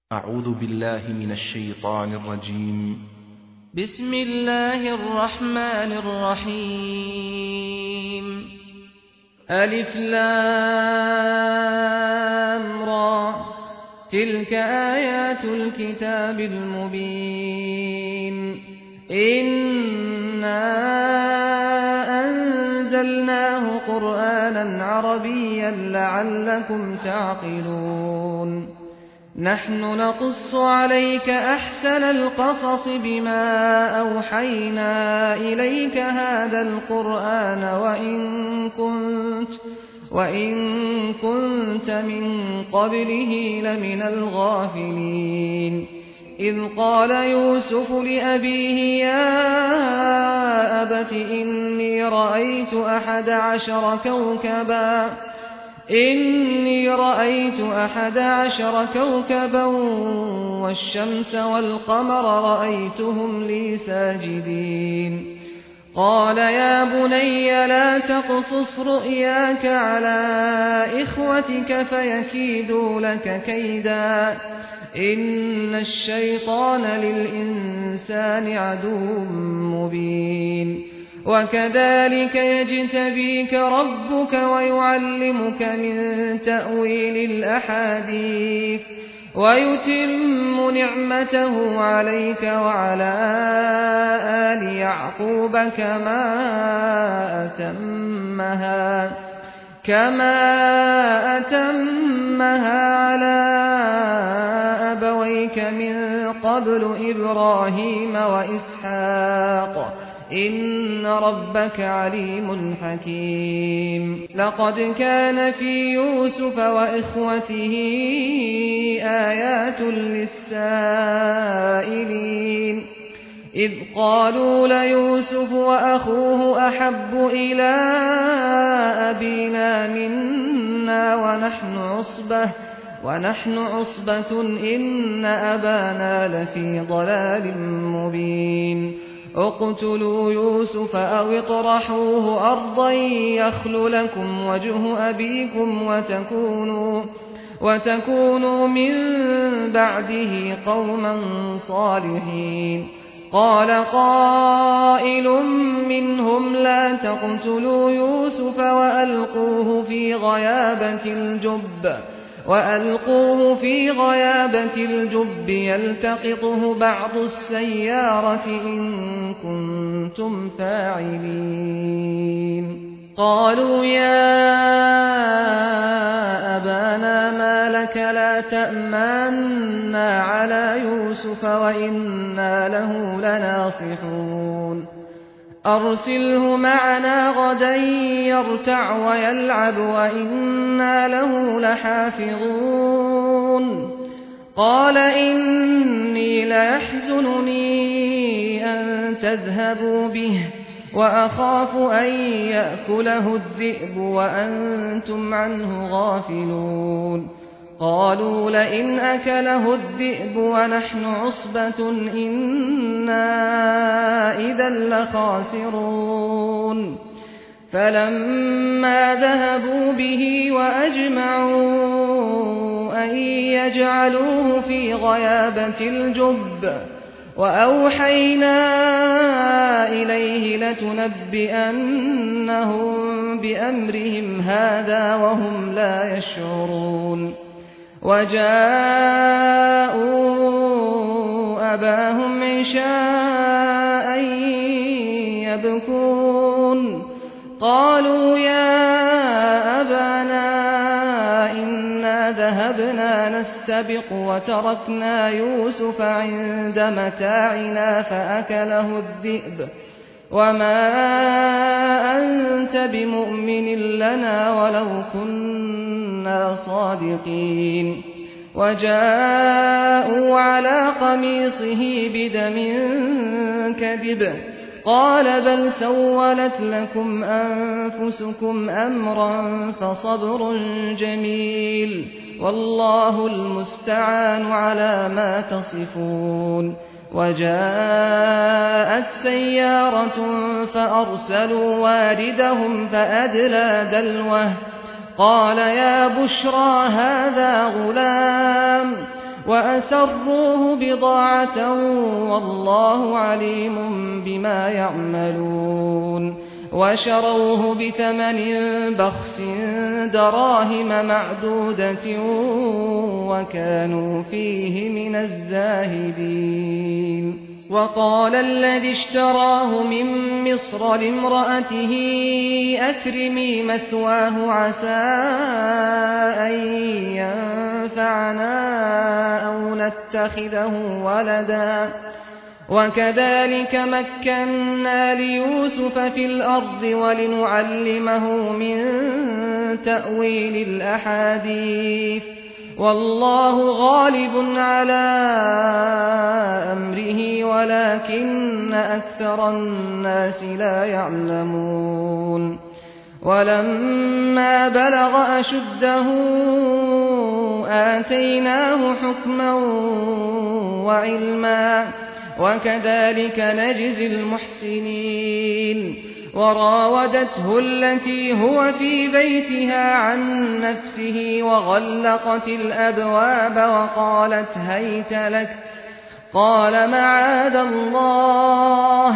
أعوذ بالله من الشيطان الرجيم. بسم الله الرحمن الرحيم. ألف لام را، تلك آيات الكتاب المبين. إنا أنزلناه قرآنا عربيا لعلكم تعقلون. نحن نقص عليك أحسن القصص بما أوحينا إليك هذا القرآن وإن كنت من قبله لمن الغافلين. إذ قال يوسف لأبيه يا أبت إني رأيت 11 كوكبا والشمس والقمر رأيتهم لي ساجدين. قال يا بني لا تقصص رؤياك على إخوتك فيكيدوا لك كيدا، إن الشيطان للإنسان عدو مبين. وكذلك يجتبيك ربك ويعلمك من تأويل الأحاديث ويتم نعمته عليك وعلى آل يعقوب كما أتمها على أبويك من قبل إبراهيم وإسحاق إن ربك عليم حكيم. لقد كان في يوسف وإخوته آيات للسائلين، إذ قالوا ليوسف وأخوه أحب إلى أبينا منا ونحن عصبة إن أبانا لفي ضلال مبين. اقتلوا يوسف أو اطرحوه أرضا يخل لكم وجه أبيكم وتكونوا من بعده قوما صالحين. قال قائل منهم لا تقتلوا يوسف وألقوه في غيابة الجب يلتقطه بعض السيارة إن كنتم فاعلين. قالوا يا أبانا ما لك لا تأمنا على يوسف وإنا له لناصحون. أرسله معنا غدا يرتع ويلعب وإنا له لحافظون. قال إني ليحزنني أن تذهبوا به وأخاف أن يأكله الذئب وأنتم عنه غافلون. قالوا لئن أكله الذئب ونحن عصبة إنا إذا لخاسرون. فلما ذهبوا به وأجمعوا أن يجعلوه في غيابة الجب وأوحينا إليه لتنبئنهم بأمرهم هذا وهم لا يشعرون. وجاءوا أباهم عشاء يبكون. قالوا يا أبانا إنا ذهبنا نستبق وتركنا يوسف عند متاعنا فأكله الذئب وما أنت بمؤمن لنا ولو كنا صادقين. وجاءوا على قميصه بدم كذب قال بل سولت لكم أنفسكم أمرا فصبر جميل والله المستعان على ما تصفون. وجاءت سيارة فأرسلوا واردهم فأدلى دلوه قال يا بشرى هذا غلام وأسروه بضاعة والله عليم بما يعملون وشروه بثمن بخس دراهم معدودة وكانوا فيه من الزاهدين وقال الذي اشتراه من مصر لامرأته أكرمي مثواه عسى أن ينفعنا أو نتخذه ولدا وكذلك مكنا ليوسف في الأرض ولنعلمه من تأويل الأحاديث والله غالب على أمره ولكن أكثر الناس لا يعلمون ولما بلغ أشده آتيناه حكما وعلما وكذلك نجزي المحسنين وراودته التي هو في بيتها عن نفسه وغلقت الأبواب وقالت هيت لك قال معاذ الله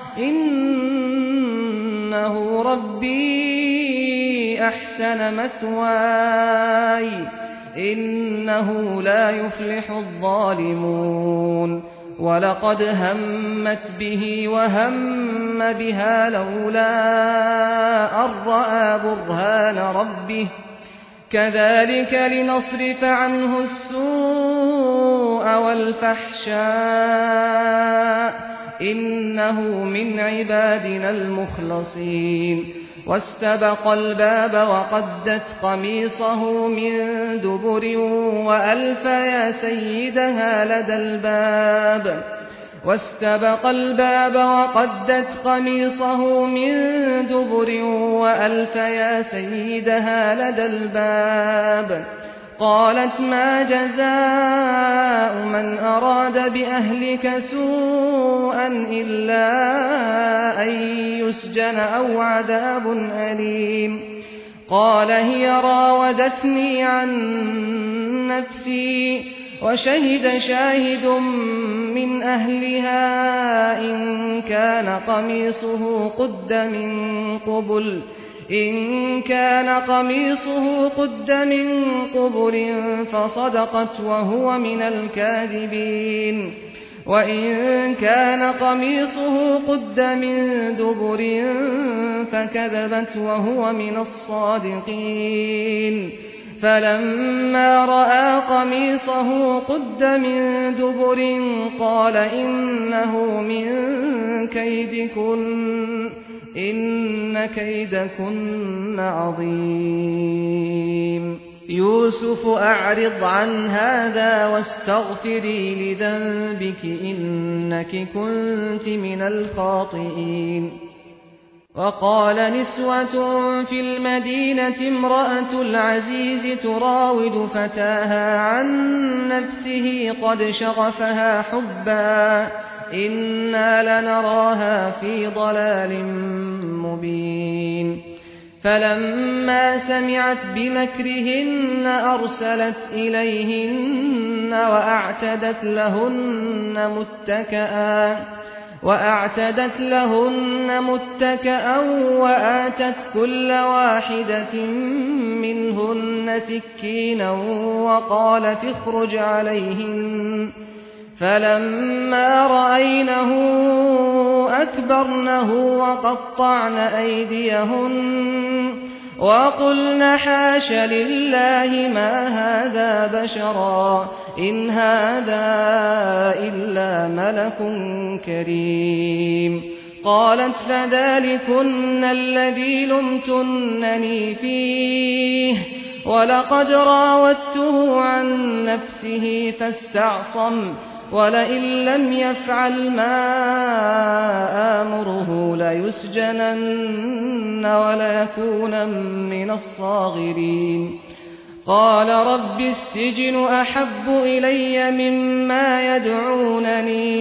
إنه ربي أحسن مثواي إنه لا يفلح الظالمون ولقد همت به وهم بها لولا أن رأى برهان ربه كذلك لنصرف عنه السوء والفحشاء إنه من عبادنا المخلصين واستبق الباب وقدت قميصه من دبر وألف يا سيدها لدى الباب واستبق الباب وقدت قميصه من دبر وألف يا سيدها لدى الباب قالت ما جزاء من أراد بأهلك سوءا إلا أن يسجن أو عذاب أليم قال هي راودتني عن نفسي وشهد شاهد من أهلها إن كان قميصه قد من قبل فصدقت وهو من الكاذبين وإن كان قميصه قد من دبر فكذبت وهو من الصادقين فلما رأى قميصه قد من دبر قال إنه من كيدكن إن كيدكن عظيم يوسف أعرض عن هذا واستغفري لذنبك إنك كنت من الخاطئين وقال نسوة في المدينة امرأة العزيز تراود فتاها عن نفسه قد شغفها حبا إنا لنراها في ضلال مبين فلما سمعت بمكرهن أرسلت إليهن وأعتدت لهن متكئا وآتت كل واحدة منهن سكينا وقالت اخرج عليهن فلما رأينه أكبرنه وقطعن أيديهن وقلن حاش لله ما هذا بشرا إن هذا إلا ملك كريم قالت فذلكن الذي لمتنني فيه ولقد راودته عن نفسه فاستعصم ولئن لم يفعل ما آمره ليسجنن وليكون من الصاغرين قال رب السجن أحب إلي مما يدعونني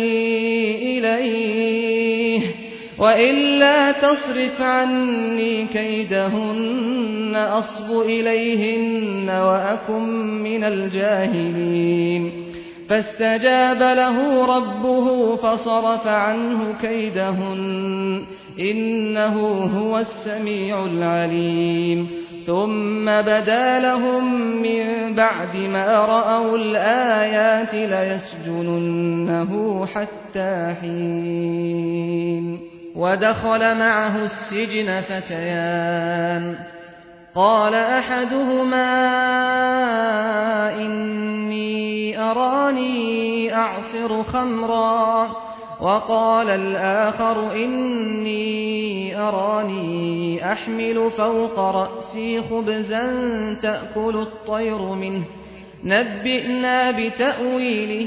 إليه وإلا تصرف عني كيدهن أصب إليهن وأكن من الجاهلين فاستجاب له ربه فصرف عنه كيدهن إنه هو السميع العليم ثم بدا لهم من بعد ما رأوا الآيات ليسجننه حتى حين ودخل معه السجن فتيان قال أحدهما إني أراني أعصر خمرا وقال الآخر إني أراني أحمل فوق رأسي خبزا تأكل الطير منه نبئنا بتأويله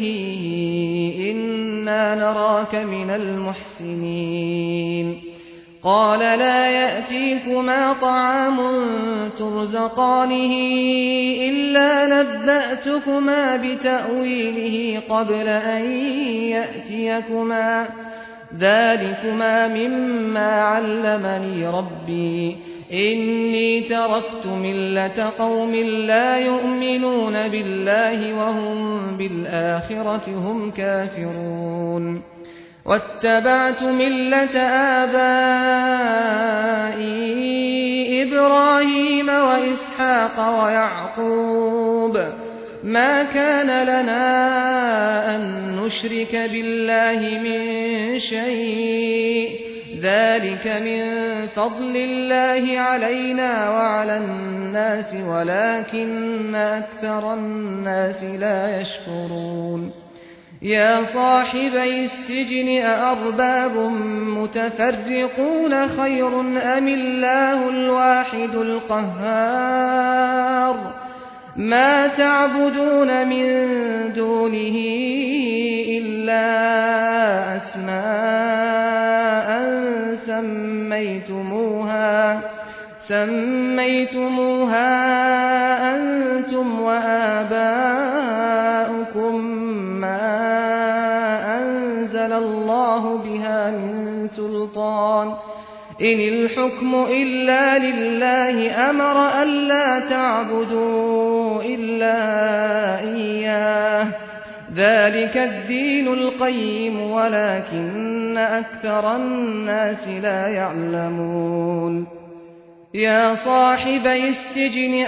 إنا نراك من المحسنين قال لا يأتيكما طعام ترزقانه إلا نبأتكما بتأويله قبل أن يأتيكما ذلكما مما علمني ربي إني تركت ملة قوم لا يؤمنون بالله وهم بالآخرة هم كافرون واتبعت ملة آبائي إبراهيم وإسحاق ويعقوب ما كان لنا أن نشرك بالله من شيء ذلك من فضل الله علينا وعلى الناس ولكن أكثر الناس لا يشكرون يا صاحبي السجن أأرباب متفرقون خير أم الله الواحد القهار ما تعبدون من دونه إلا أسماء سميتموها أنتم وآباؤكم ما أنزل الله بها من سلطان إن الحكم إلا لله أمر ألا تعبدوا إلا إياه ذلك الدين القيم ولكن أكثر الناس لا يعلمون يا صاحبي السجن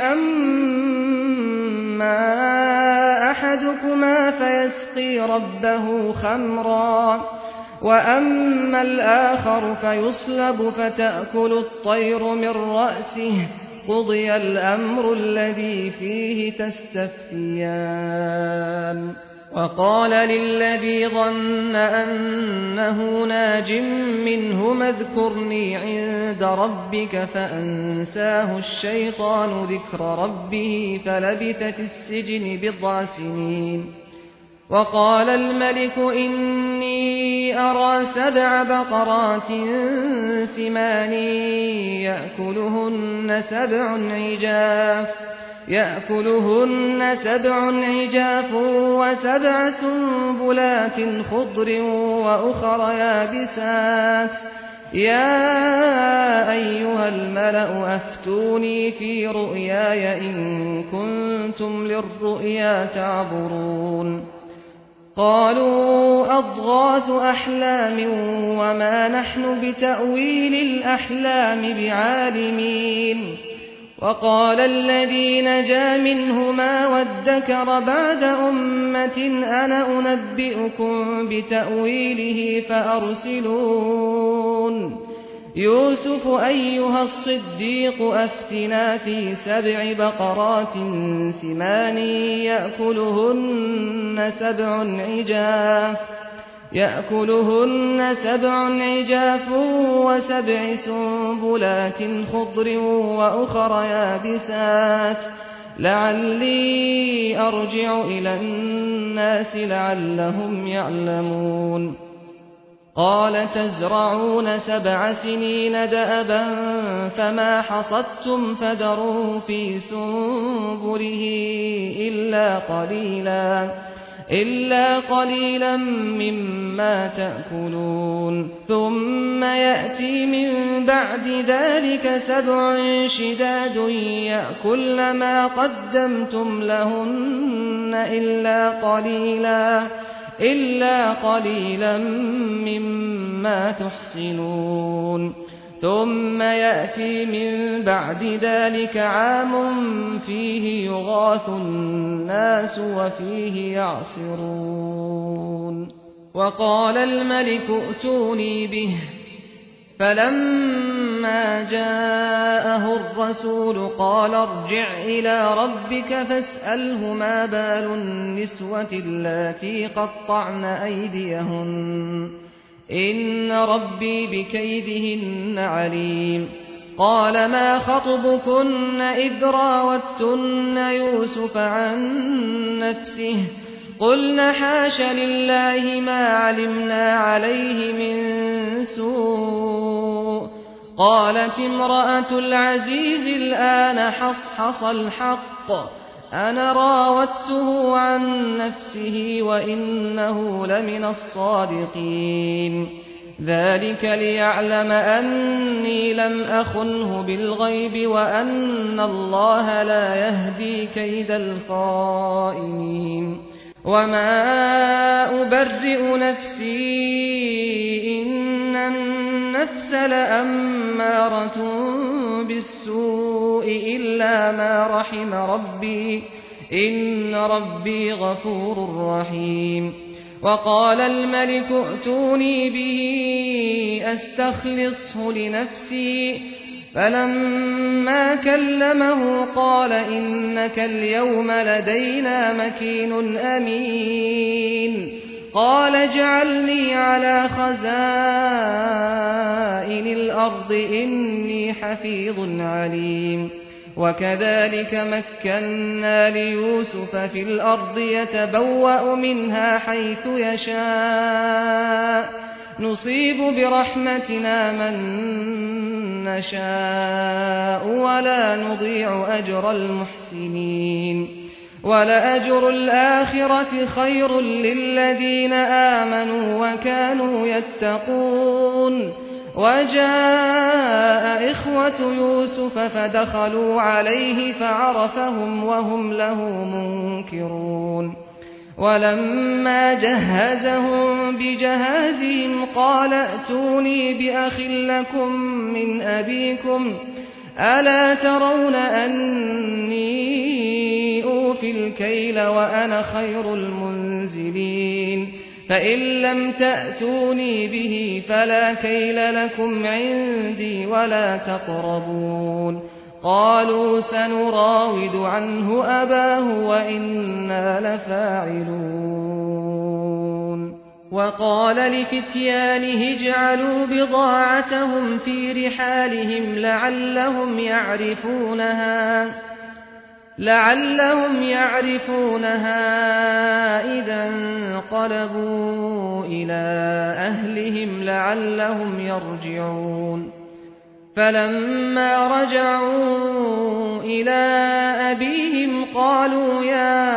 أما أحدكما فيسقي ربه خمرا وأما الآخر فيصلب فتأكل الطير من رأسه قضي الأمر الذي فيه تستفتيان وقال للذي ظن أنه ناج منهما اذكرني عند ربك فأنساه الشيطان ذكر ربه فلبث في السجن بضع سنين وقال الملك إني أرى 7 بقرات سمان يأكلهن 7 عجاف و7 سنبلات خضر وأخر يابسات يا أيها الملأ أفتوني في رؤياي إن كنتم للرؤيا تعبرون قالوا أضغاث أحلام وما نحن بتأويل الأحلام بعالمين وقال الذي نجا منهما وادكر بعد أمة أنا أنبئكم بتأويله فأرسلون يوسف أيها الصديق أفتنا في 7 بقرات سمان يأكلهن 7 عجاف و7 سنبلات خضر وأخر يابسات لعلي أرجع إلى الناس لعلهم يعلمون قال تزرعون 7 سنين دأبا فما حصدتم فذروه في سنبله إلا قليلا إلا قليلا مما تأكلون ثم يأتي من بعد ذلك 7 شداد يأكلن ما قدمتم لهن إلا قليلا مما تحصنون ثم يأتي من بعد ذلك عام فيه يغاث الناس وفيه يعصرون وقال الملك ائتوني به فلما جاءه الرسول قال ارجع إلى ربك فاسأله ما بال النسوة اللاتي قطعن أيديهن إن ربي بكيدهن عليم قال ما خطبكن إذ راوتن يوسف عن نفسه قلن حاش لله ما علمنا عليه من سوء قالت امرأة العزيز الآن حصحص الحق أنا راودته عن نفسه وإنه لمن الصادقين ذلك ليعلم أني لم أخنه بالغيب وأن الله لا يهدي كيد الخائنين وما أبرئ نفسي إن النفس لأمارة بالسوء إلا ما رحم ربي إن ربي غفور رحيم وقال الملك ائتوني به أستخلصه لنفسي فلما كلمه قال إنك اليوم لدينا مكين أمين قال اجعلني على خزائن الأرض إني حفيظ عليم وكذلك مكنا ليوسف في الأرض يتبوأ منها حيث يشاء نصيب برحمتنا من نشاء ولا نضيع أجر المحسنين ولأجر الآخرة خير للذين آمنوا وكانوا يتقون وجاء إخوة يوسف فدخلوا عليه فعرفهم وهم له منكرون ولما جهزهم بجهازهم قال ائتوني بأخ لكم من أبيكم ألا ترون أني أوفي الكيل وأنا خير المنزلين فإن لم تأتوني به فلا كيل لكم عندي ولا تقربون قالوا سنراود عنه أباه وإنا لفاعلون وقال لفتيانه اجعلوا بضاعتهم في رحالهم لعلهم يعرفونها إذا انقلبوا إلى أهلهم لعلهم يرجعون فلما رجعوا إلى أبيهم قالوا يا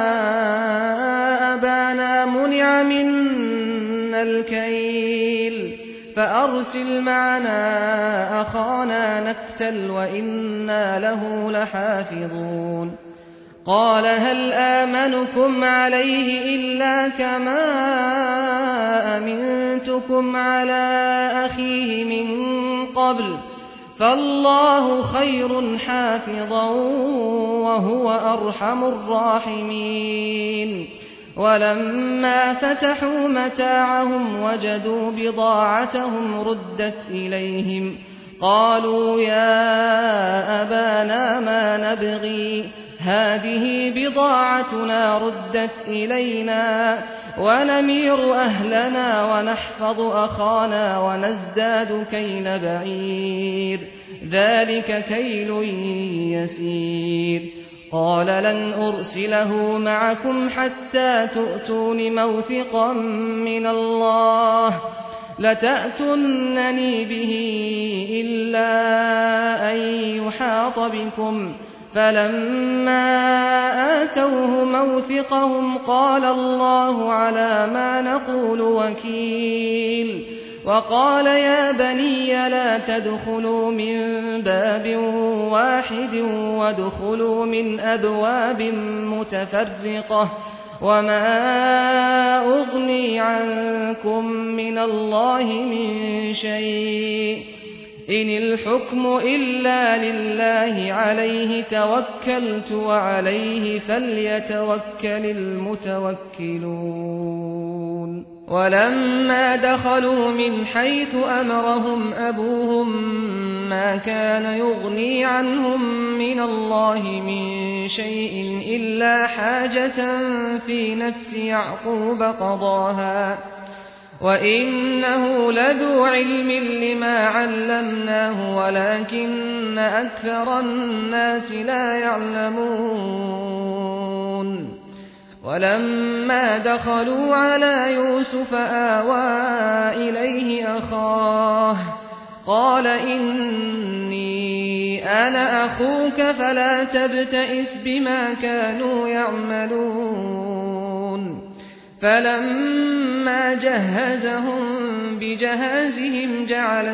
أبانا منع منا الكيل فأرسل معنا أخانا نكتل وإنا له لحافظون قال هل آمنكم عليه إلا كما أمنتكم على أخيه من قبل فالله خير حافظا وهو أرحم الراحمين ولما فتحوا متاعهم وجدوا بضاعتهم ردت إليهم قالوا يا أبانا ما نبغي هذه بضاعتنا ردت إلينا ونمير أهلنا ونحفظ أخانا ونزداد كيل بعير ذلك كيل يسير قال لن أرسله معكم حتى تؤتون موثقا من الله لتأتونني به إلا أن يحاط بكم فلما آتوه موثقهم قال الله على ما نقول وكيل وقال يا بني لا تدخلوا من باب واحد وادخلوا من أبواب متفرقة وما أغني عنكم من الله من شيء إن الحكم إلا لله عليه توكلت وعليه فليتوكل المتوكلون ولما دخلوا من حيث أمرهم أبوهم ما كان يغني عنهم من الله من شيء إلا حاجة في نفس يعقوب قضاها وإنه لذو علم لما علمناه ولكن أكثر الناس لا يعلمون ولما دخلوا على يوسف آوى إليه أخاه قال إني أنا أخوك فلا تبتئس بما كانوا يعملون فلما جهزهم بجهازهم جعل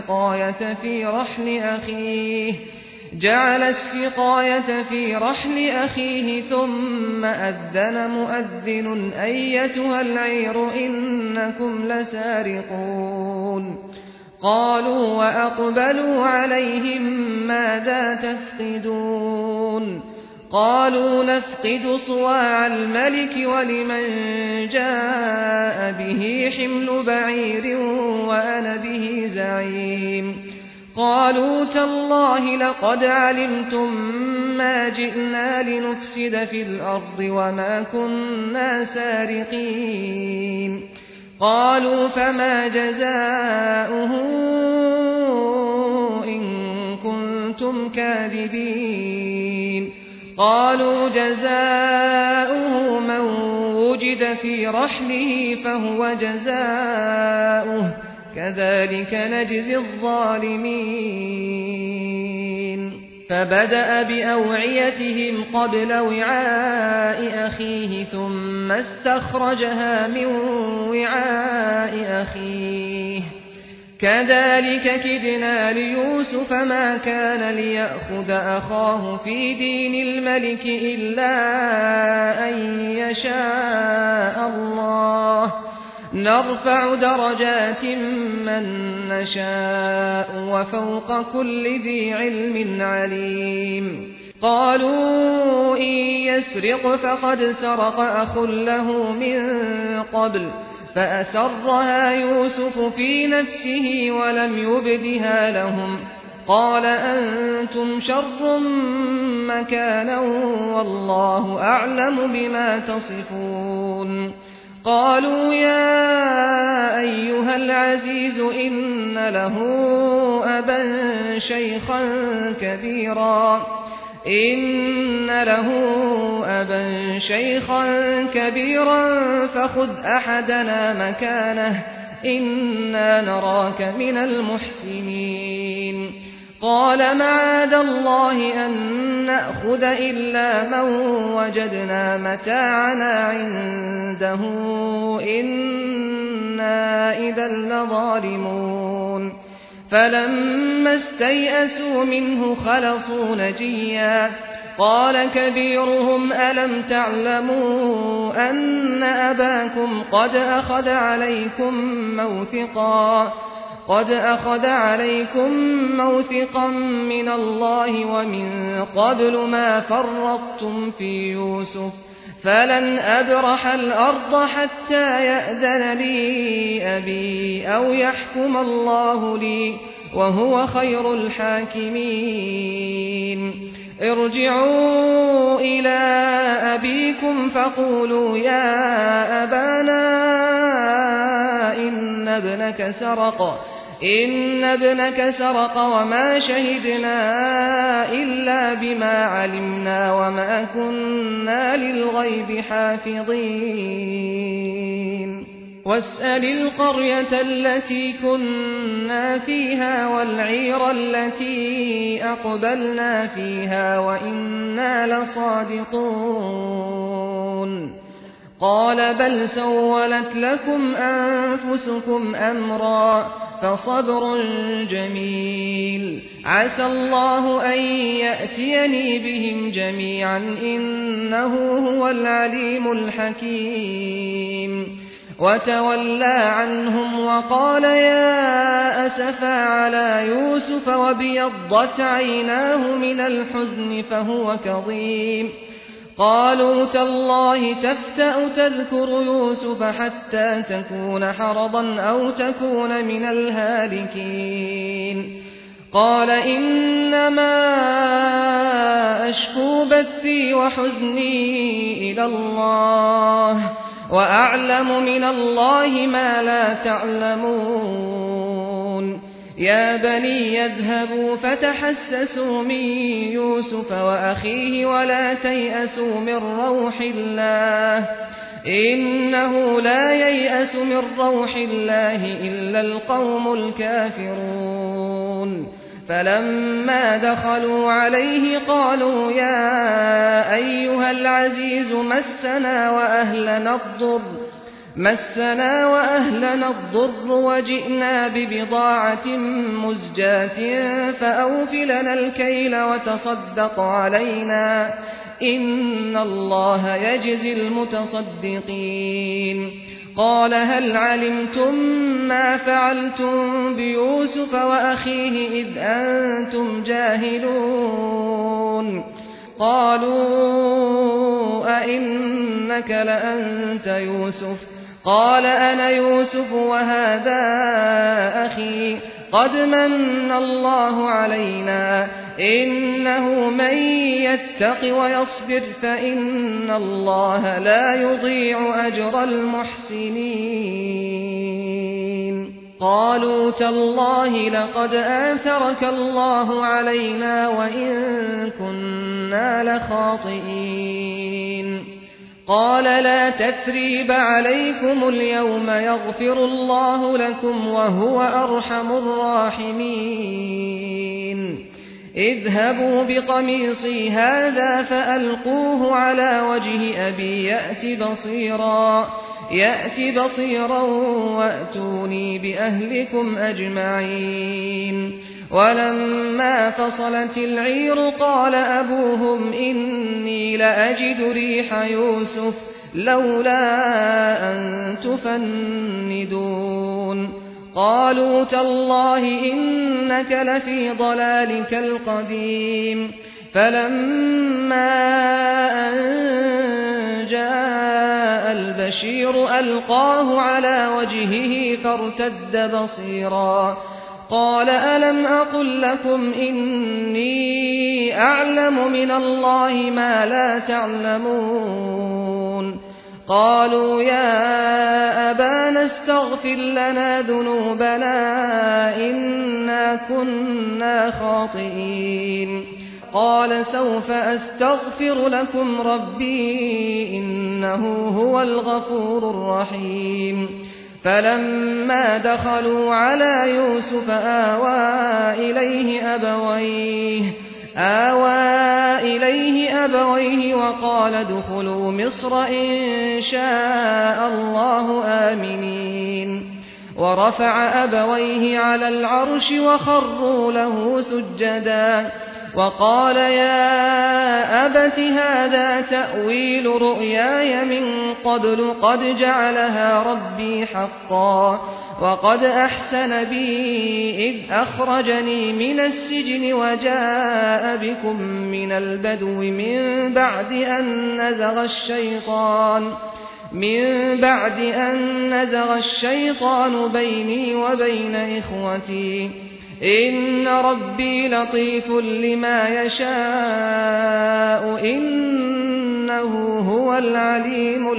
السقاية في رحل أخيه ثم أذن مؤذن أيتها العير إنكم لسارقون قالوا وأقبلوا عليهم ماذا تفقدون قالوا نفقد صواع الملك ولمن جاء به حمل بعير وأنا به زعيم قالوا تالله لقد علمتم ما جئنا لنفسد في الأرض وما كنا سارقين قالوا فما جزاؤه إن كنتم كاذبين قالوا جزاؤه من وجد في رحله فهو جزاؤه كذلك نجزي الظالمين فبدأ بأوعيتهم قبل وعاء أخيه ثم استخرجها من وعاء أخيه كذلك كدنا ليوسف ما كان ليأخذ أخاه في دين الملك إلا أن يشاء الله نرفع درجات من نشاء وفوق كل ذي علم عليم قالوا إن يسرق فقد سرق أخ له من قبل فأسرها يوسف في نفسه ولم يبدها لهم قال أنتم شر مكانا والله أعلم بما تصفون قالوا يا أيها العزيز إن له أبا شيخا كبيرا فخذ أحدنا مكانه إنا نراك من المحسنين قال معاذ الله أن نأخذ إلا من وجدنا متاعنا عنده إنا إذا لظالمون فلما استيئسوا منه خلصوا نجيا قال كبيرهم ألم تعلموا أن أباكم قد أخذ عليكم موثقا من الله ومن قبل ما فرطتم في يوسف فلن أبرح الأرض حتى يأذن لي أبي أو يحكم الله لي وهو خير الحاكمين ارجعوا إلى أبيكم فقولوا يا أبانا إن ابنك سرق وما شهدنا إلا بما علمنا وما كنا للغيب حافظين واسأل القرية التي كنا فيها والعير التي أقبلنا فيها وإنا لصادقون قال بل سولت لكم أنفسكم أمرا فصبر جميل عسى الله أن يأتيني بهم جميعا إنه هو العليم الحكيم وتولى عنهم وقال يا أسفا على يوسف وابيضت عيناه من الحزن فهو كظيم قالوا تالله تفتأ تذكر يوسف حتى تكون حرضا أو تكون من الهالكين قال إنما أشكو بثي وحزني إلى الله وأعلم من الله ما لا تعلمون يا بني يذهبوا فتحسسوا من يوسف وأخيه ولا تيأسوا من روح الله إنه لا ييأس من روح الله إلا القوم الكافرون فلما دخلوا عليه قالوا يا أيها العزيز مسنا وأهلنا الضر وجئنا ببضاعة مزجاة فأوف لنا الكيل وتصدق علينا إن الله يجزي المتصدقين قال هل علمتم ما فعلتم بيوسف وأخيه إذ أنتم جاهلون قالوا أئنك لأنت يوسف قال أنا يوسف وهذا أخي قد من الله علينا إنه من يتق ويصبر فإن الله لا يضيع أجر المحسنين قالوا تالله لقد آثرك الله علينا وإن كنا لخاطئين قال لا تثريب عليكم اليوم يغفر الله لكم وهو أرحم الراحمين اذهبوا بقميصي هذا فألقوه على وجه أبي يأت بصيرا وأتوني بأهلكم أجمعين ولما فصلت العير قال أبوهم إني لأجد ريح يوسف لولا أن تفندون قالوا تالله إنك لفي ضلالك القديم فلما أن جاء البشير ألقاه على وجهه فارتد بصيرا قال ألم أقل لكم إني أعلم من الله ما لا تعلمون قالوا يا أبانا استغفر لنا ذنوبنا إنا كنا خاطئين قال سوف أستغفر لكم ربي إنه هو الغفور الرحيم فلما دخلوا على يوسف آوى إليه أبويه وقال ادخلوا مصر إن شاء الله آمنين ورفع أبويه على العرش وخروا له سجدا وقال يا أبت هذا تأويل رؤياي من قبل قد جعلها ربي حقا وقد أحسن بي إذ أخرجني من السجن وجاء بكم من البدو من بعد أن نزغ الشيطان بيني وبين إخوتي إن ربي لطيف لما يشاء إنه هو العليم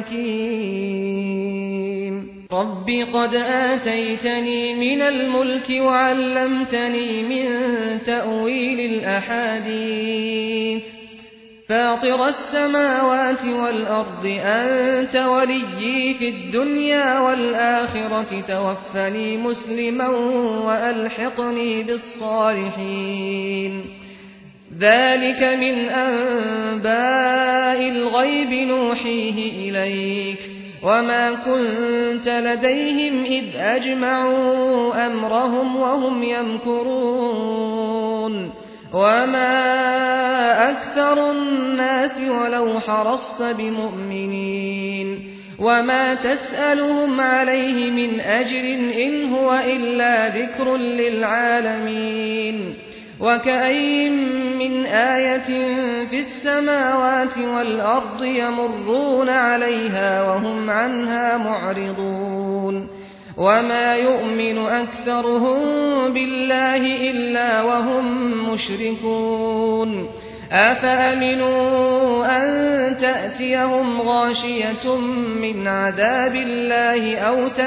الحكيم رب قد آتيتني من الملك وعلمتني من تأويل الأحاديث فاطر السماوات والأرض أنت وليي في الدنيا والآخرة توفني مسلما وألحقني بالصالحين ذلك من أنباء الغيب نوحيه إليك وما كنت لديهم إذ أجمعوا أمرهم وهم يمكرون وما أكثر الناس ولو حرصت بمؤمنين وما تسألهم عليه من أجر إن هو إلا ذكر للعالمين وكأين من آية في السماوات والأرض يمرون عليها وهم عنها معرضون وما يؤمن أكثرهم بالله إلا وهم مشركون أفأمنوا أن تأتيهم غاشية من عذاب الله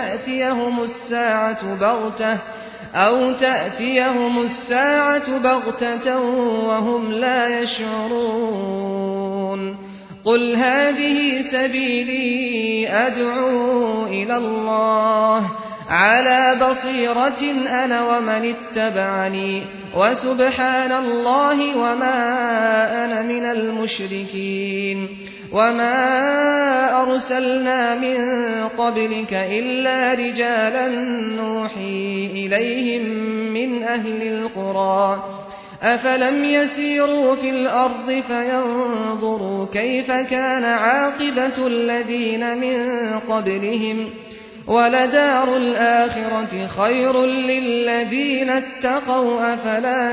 أو تأتيهم الساعة بغتة وهم لا يشعرون قل هذه سبيلي أدعو إلى الله على بصيرة أنا ومن اتبعني وسبحان الله وما أنا من المشركين وما أرسلنا من قبلك إلا رجالا نوحي إليهم من أهل القرى أفلم يسيروا في الأرض فينظروا كيف كان عاقبة الذين من قبلهم ولدار الآخرة خير للذين اتقوا أفلا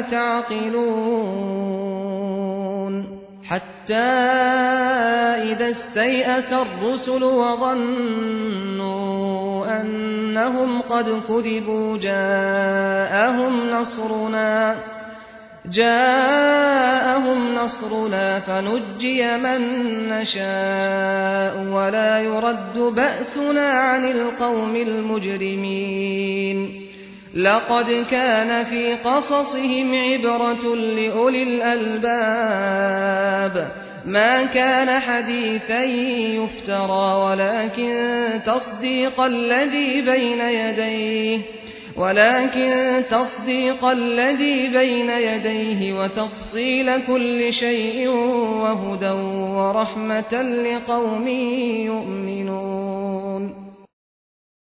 تعقلون حتى إذا استيأس الرسل وظنوا أنهم قد كذبوا جاءهم نصرنا فنجي من نشاء ولا يرد بأسنا عن القوم المجرمين لقد كان في قصصهم عبرة لأولي الألباب ما كان حديثا يفترى ولكن تصديق الذي بين يديه وتفصيل كل شيء وهدى ورحمة لقوم يؤمنون